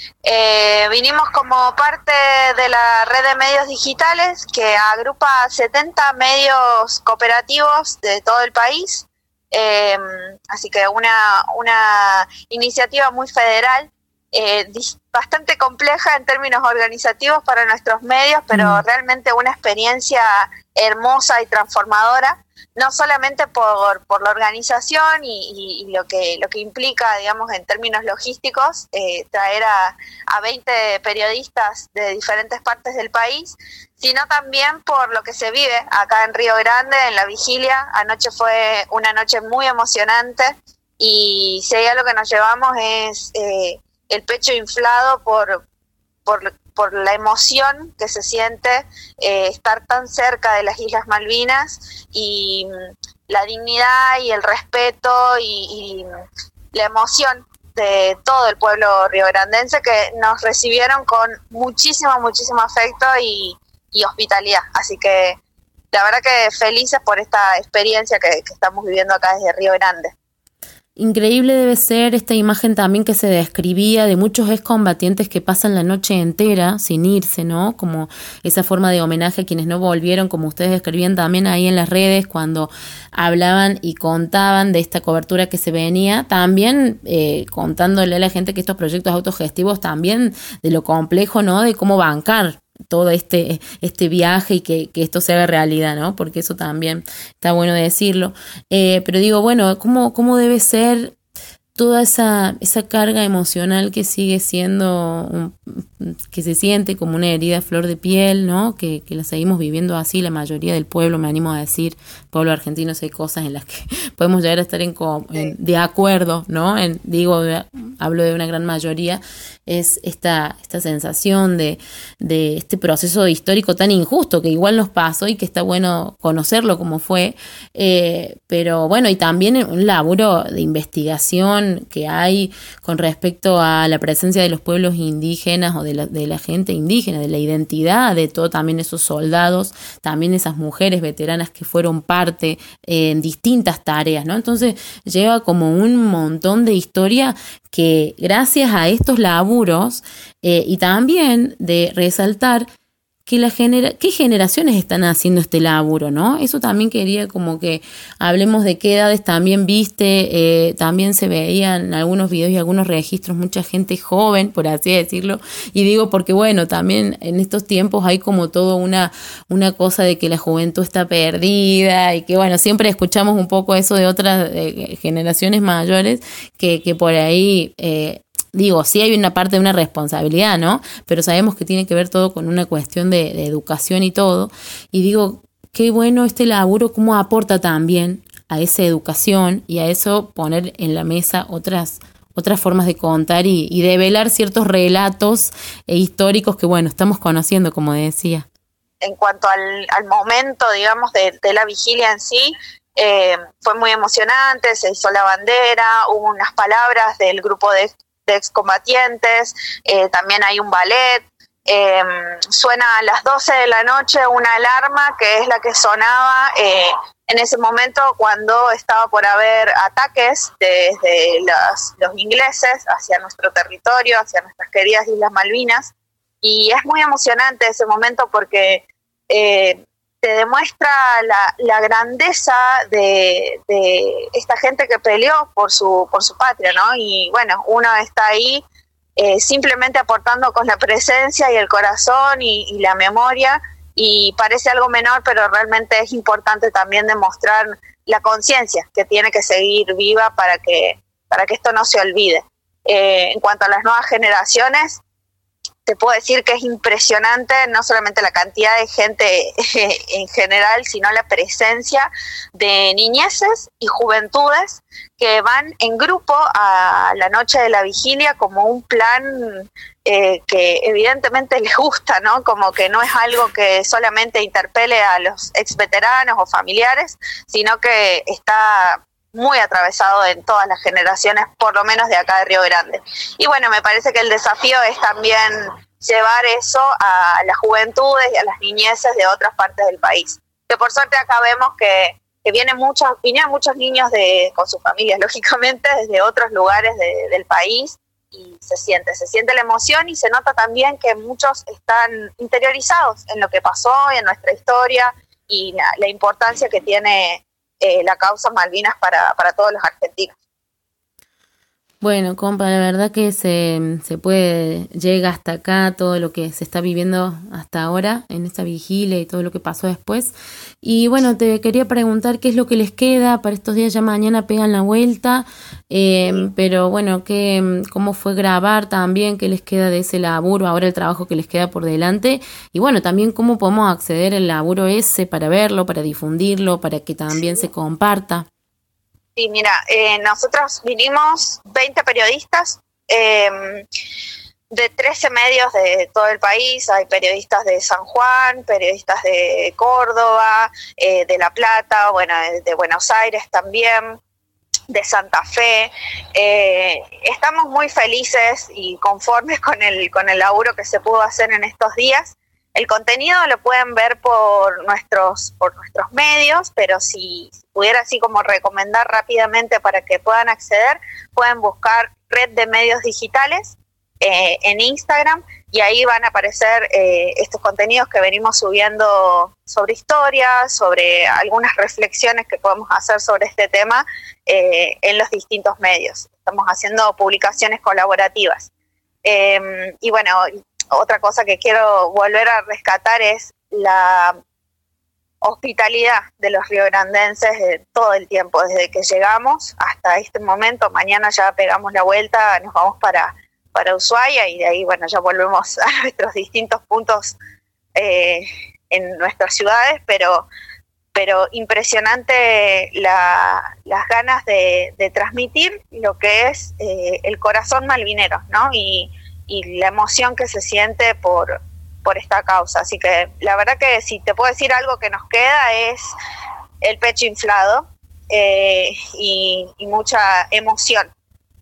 Eh, vinimos como parte de la red de medios digitales que agrupa setenta medios cooperativos de todo el país, eh, así que una, una iniciativa muy federal, eh, bastante compleja en términos organizativos para nuestros medios, pero mm. realmente una experiencia hermosa y transformadora, no solamente por, por la organización y, y, y lo que lo que implica, digamos, en términos logísticos, eh, traer a, a veinte periodistas de diferentes partes del país, sino también por lo que se vive acá en Río Grande, en la vigilia. Anoche fue una noche muy emocionante y si hay algo que nos llevamos es eh, el pecho inflado por, por, por la emoción que se siente eh, estar tan cerca de las Islas Malvinas y mm, la dignidad y el respeto y, y la emoción de todo el pueblo riograndense, que nos recibieron con muchísimo, muchísimo afecto y, y hospitalidad. Así que la verdad que felices por esta experiencia que, que estamos viviendo acá desde Río Grande. Increíble debe ser esta imagen también que se describía de muchos excombatientes que pasan la noche entera sin irse, ¿no? Como esa forma de homenaje a quienes no volvieron, como ustedes describían también ahí en las redes cuando hablaban y contaban de esta cobertura que se venía, también eh, contándole a la gente que estos proyectos autogestivos también de lo complejo, ¿no?, de cómo bancar todo este, este viaje y que, que esto se haga realidad, ¿no? Porque eso también está bueno decirlo. Eh, pero digo, bueno, ¿cómo, cómo debe ser toda esa, esa carga emocional que sigue siendo, un, que se siente como una herida a flor de piel, ¿no? Que, que la seguimos viviendo así, la mayoría del pueblo, me animo a decir, pueblo argentino, hay cosas en las que podemos llegar a estar en, en, de acuerdo, ¿no? En, digo, de, hablo de una gran mayoría, es esta, esta sensación de, de este proceso histórico tan injusto que igual nos pasó y que está bueno conocerlo como fue, eh, pero bueno, y también un laburo de investigación discusión que hay con respecto a la presencia de los pueblos indígenas o de la, de la gente indígena, de la identidad de todos también esos soldados, también esas mujeres veteranas que fueron parte eh, en distintas tareas, ¿no? Entonces lleva como un montón de historia que gracias a estos laburos eh, y también de resaltar que la genera- qué generaciones están haciendo este laburo, ¿no? Eso también quería como que hablemos de qué edades también viste, eh, también se veían en algunos videos y algunos registros mucha gente joven, por así decirlo, y digo porque bueno, también en estos tiempos hay como todo una, una cosa de que la juventud está perdida y que bueno, siempre escuchamos un poco eso de otras eh, generaciones mayores que, que por ahí... Eh, Digo, sí hay una parte de una responsabilidad, ¿no? Pero sabemos que tiene que ver todo con una cuestión de, de educación y todo. Y digo, qué bueno este laburo, cómo aporta también a esa educación y a eso poner en la mesa otras, otras formas de contar y, y develar ciertos relatos eh, históricos que, bueno, estamos conociendo, como decía. En cuanto al, al momento, digamos, de, de la vigilia en sí, eh, fue muy emocionante, se hizo la bandera, hubo unas palabras del grupo de de excombatientes, eh, también hay un ballet, eh, suena a las doce de la noche una alarma que es la que sonaba eh, en ese momento cuando estaba por haber ataques desde los, los ingleses hacia nuestro territorio, hacia nuestras queridas Islas Malvinas, y es muy emocionante ese momento porque eh, te demuestra la, la grandeza de, de esta gente que peleó por su por su patria, ¿no? Y bueno, uno está ahí eh, simplemente aportando con la presencia y el corazón y, y la memoria, y parece algo menor, pero realmente es importante también demostrar la conciencia que tiene que seguir viva para que, para que esto no se olvide. Eh, en cuanto a las nuevas generaciones, te puedo decir que es impresionante no solamente la cantidad de gente en general, sino la presencia de niñeces y juventudes que van en grupo a la noche de la vigilia como un plan eh, que evidentemente les gusta, ¿no? Como que no es algo que solamente interpele a los exveteranos o familiares, sino que está muy atravesado en todas las generaciones, por lo menos de acá de Río Grande. Y bueno, me parece que el desafío es también llevar eso a las juventudes y a las niñeces de otras partes del país. Que por suerte acá vemos que, que vienen muchos, vienen muchos niños de, con sus familias, lógicamente, desde otros lugares de, del país, y se siente, se siente la emoción y se nota también que muchos están interiorizados en lo que pasó, en nuestra historia y la, la importancia que tiene Eh, la causa Malvinas para, para todos los argentinos. Bueno, compa, la verdad que se, se puede, llega hasta acá todo lo que se está viviendo hasta ahora en esta vigilia y todo lo que pasó después. Y bueno, te quería preguntar qué es lo que les queda para estos días, ya mañana pegan la vuelta, eh, pero bueno, qué, cómo fue grabar también, qué les queda de ese laburo, ahora el trabajo que les queda por delante, y bueno, también cómo podemos acceder al laburo ese para verlo, para difundirlo, para que también se comparta. Sí, mira, eh, nosotros vinimos veinte periodistas eh, de trece medios de todo el país. Hay periodistas de San Juan, periodistas de Córdoba, eh, de La Plata, bueno, de Buenos Aires también, de Santa Fe. Eh, estamos muy felices y conformes con el, con el laburo que se pudo hacer en estos días. El contenido lo pueden ver por nuestros por nuestros medios, pero si pudiera así como recomendar rápidamente para que puedan acceder, pueden buscar Red de Medios Digitales eh, en Instagram, y ahí van a aparecer eh, estos contenidos que venimos subiendo sobre historia, sobre algunas reflexiones que podemos hacer sobre este tema eh, en los distintos medios. Estamos haciendo publicaciones colaborativas. Eh, y bueno, otra cosa que quiero volver a rescatar es la hospitalidad de los riograndenses de todo el tiempo, desde que llegamos hasta este momento. Mañana ya pegamos la vuelta, nos vamos para, para Ushuaia, y de ahí bueno ya volvemos a nuestros distintos puntos eh, en nuestras ciudades, pero, pero impresionante la, las ganas de, de transmitir lo que es eh, el corazón malvinero, ¿no? Y y la emoción que se siente por, por esta causa. Así que la verdad que si te puedo decir algo que nos queda es el pecho inflado eh, y, y mucha emoción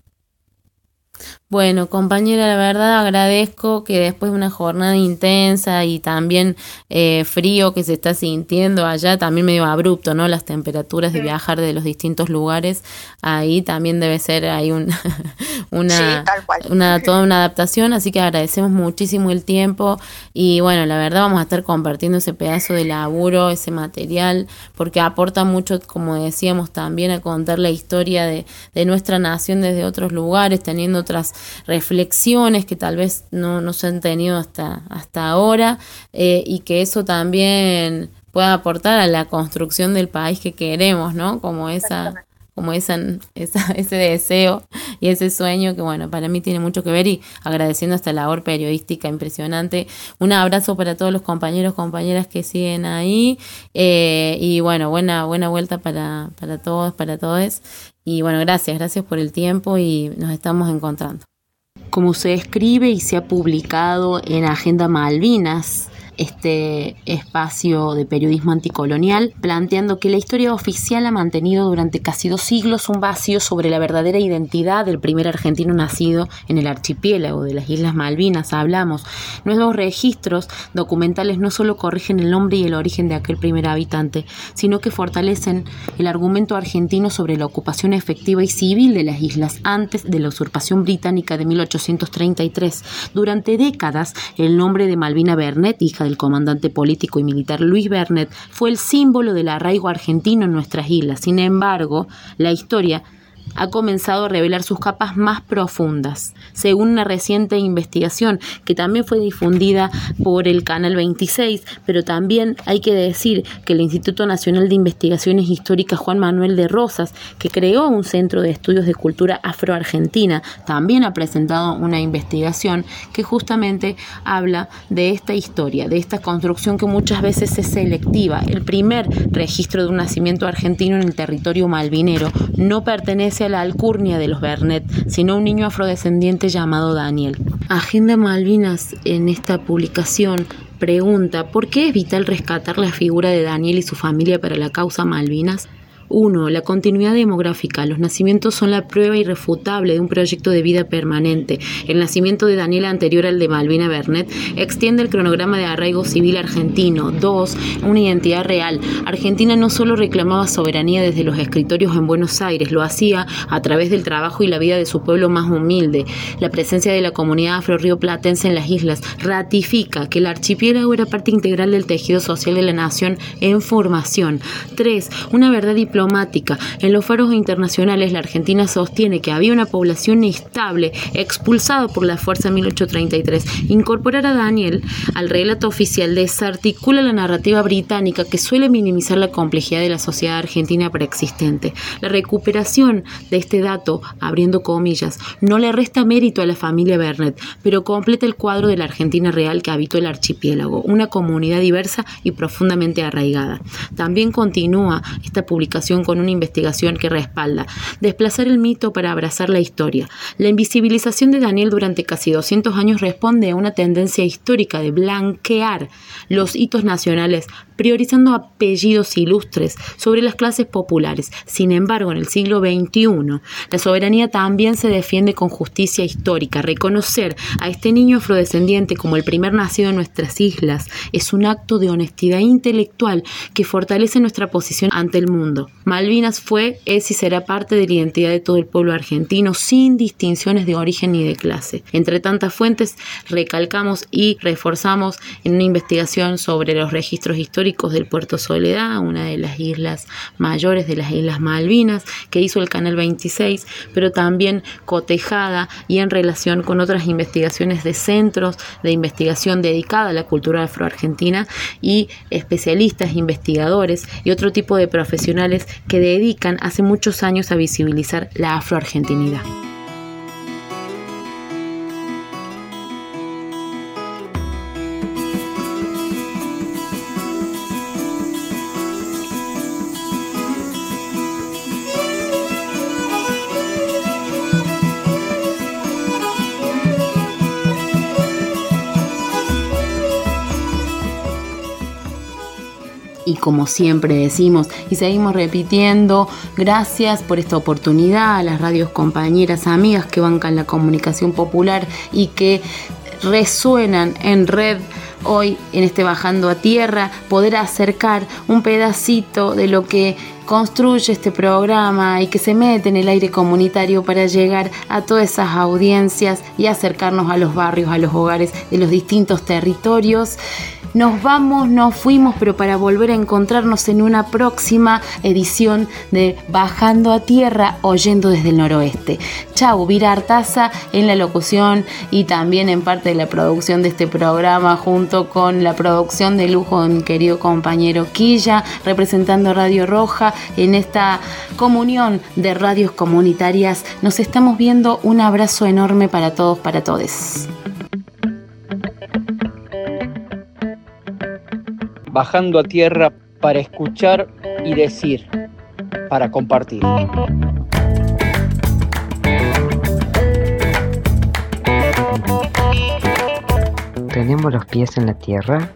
Bueno, compañera, la verdad agradezco que después de una jornada intensa y también eh, frío que se está sintiendo allá, también medio abrupto, ¿no? Las temperaturas de viajar de los distintos lugares, ahí también debe ser hay un, una, sí, tal cual. una toda una adaptación, así que agradecemos muchísimo el tiempo y bueno, la verdad vamos a estar compartiendo ese pedazo de laburo, ese material, porque aporta mucho, como decíamos, también a contar la historia de, de nuestra nación desde otros lugares, teniendo otras reflexiones que tal vez no, no se han tenido hasta, hasta ahora eh, y que eso también pueda aportar a la construcción del país que queremos, ¿no? Como esa, como esa, esa, ese deseo y ese sueño que, bueno, para mí tiene mucho que ver y agradeciendo esta labor periodística impresionante. Un abrazo para todos los compañeros, compañeras que siguen ahí eh, y, bueno, buena, buena vuelta para, para todos, para todos. Y bueno, gracias, gracias por el tiempo y nos estamos encontrando. Como se escribe y se ha publicado en Agenda Malvinas, este espacio de periodismo anticolonial, planteando que la historia oficial ha mantenido durante casi dos siglos un vacío sobre la verdadera identidad del primer argentino nacido en el archipiélago de las Islas Malvinas. Hablamos, nuevos registros documentales no solo corrigen el nombre y el origen de aquel primer habitante, sino que fortalecen el argumento argentino sobre la ocupación efectiva y civil de las islas antes de la usurpación británica de mil ochocientos treinta y tres. Durante décadas, el nombre de Malvina Bernet, hija de el comandante político y militar Luis Bernet, fue el símbolo del arraigo argentino en nuestras islas. Sin embargo, la historia ha comenzado a revelar sus capas más profundas. Según una reciente investigación que también fue difundida por el Canal veintiséis, pero también hay que decir que el Instituto Nacional de Investigaciones Históricas Juan Manuel de Rosas, que creó un centro de estudios de cultura afroargentina, también ha presentado una investigación que justamente habla de esta historia, de esta construcción que muchas veces es selectiva. El primer registro de un nacimiento argentino en el territorio malvinero no pertenece a la alcurnia de los Bernet, sino un niño afrodescendiente llamado Daniel. Agenda Malvinas en esta publicación pregunta ¿por qué es vital rescatar la figura de Daniel y su familia para la causa Malvinas? uno. La continuidad demográfica. Los nacimientos son la prueba irrefutable de un proyecto de vida permanente. El nacimiento de Daniel anterior al de Malvina Bernet extiende el cronograma de arraigo civil argentino. dos. Una identidad real. Argentina no solo reclamaba soberanía desde los escritorios en Buenos Aires, lo hacía a través del trabajo y la vida de su pueblo más humilde. La presencia de la comunidad afro-rioplatense en las islas ratifica que el archipiélago era parte integral del tejido social de la nación en formación. tres. Una verdad diplomática. En los foros internacionales, la Argentina sostiene que había una población estable expulsada por la fuerza en mil ochocientos treinta y tres. Incorporar a Daniel al relato oficial desarticula la narrativa británica que suele minimizar la complejidad de la sociedad argentina preexistente. La recuperación de este dato, abriendo comillas, no le resta mérito a la familia Bernet, pero completa el cuadro de la Argentina real que habitó el archipiélago, una comunidad diversa y profundamente arraigada. También continúa esta publicación con una investigación que respalda desplazar el mito para abrazar la historia. La invisibilización de Daniel durante casi doscientos años responde a una tendencia histórica de blanquear los hitos nacionales, priorizando apellidos ilustres sobre las clases populares. Sin embargo, en el siglo veintiuno, la soberanía también se defiende con justicia histórica. Reconocer a este niño afrodescendiente como el primer nacido en nuestras islas es un acto de honestidad intelectual que fortalece nuestra posición ante el mundo. Malvinas fue, es y será parte de la identidad de todo el pueblo argentino, sin distinciones de origen ni de clase. Entre tantas fuentes, recalcamos y reforzamos en una investigación sobre los registros históricos del Puerto Soledad, una de las islas mayores de las Islas Malvinas, que hizo el Canal veintiséis, pero también cotejada y en relación con otras investigaciones de centros de investigación dedicada a la cultura afroargentina y especialistas, investigadores y otro tipo de profesionales que dedican hace muchos años a visibilizar la afroargentinidad. Y como siempre decimos y seguimos repitiendo, gracias por esta oportunidad a las radios compañeras, amigas que bancan la comunicación popular y que resuenan en red hoy en este Bajando a Tierra, poder acercar un pedacito de lo que construye este programa y que se mete en el aire comunitario para llegar a todas esas audiencias y acercarnos a los barrios, a los hogares de los distintos territorios. Nos vamos, nos fuimos, pero para volver a encontrarnos en una próxima edición de Bajando a Tierra, oyendo desde el noroeste. Chau, Vira Artaza en la locución y también en parte de la producción de este programa, junto con la producción de lujo de mi querido compañero Quilla, representando Radio Roja en esta comunión de radios comunitarias. Nos estamos viendo, un abrazo enorme para todos, para todes. Bajando a Tierra para escuchar y decir, para compartir. ¿Tenemos los pies en la tierra?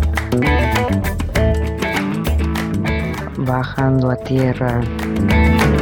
Bajando a tierra.